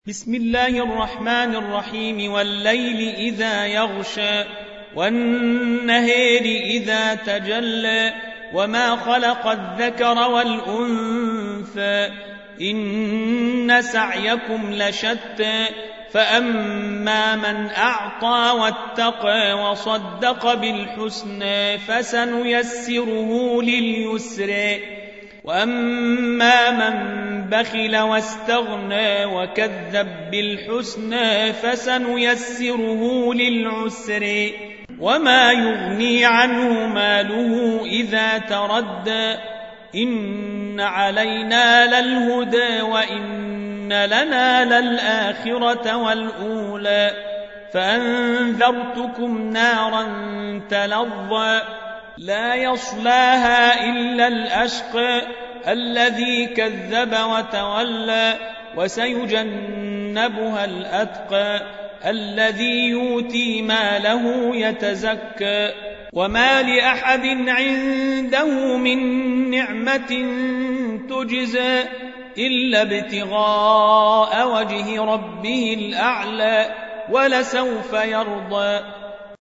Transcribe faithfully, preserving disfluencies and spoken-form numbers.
بسم الله الرحمن الرحيم والليل إذا يغشى والنهار إذا تجلى وما خلق الذكر والأنثى إن سعيكم لشتى فأما من أعطى واتقى وصدق بالحسنى فسنيسره لليسر وأما من بخل واستغنى وكذب بالحسنى فسنيسره للعسر وما يغني عنه ماله إذا تردى إن علينا للهدى وإن لنا للآخرة والأولى فأنذرتكم نارا تلظى لا يصلاها إلا الأشقى الذي كذب وتولى وسيجنبها الأتقى الذي يؤتي ماله يتزكى وما لأحد عنده من نعمة تجزى إلا ابتغاء وجه ربه الأعلى ولسوف يرضى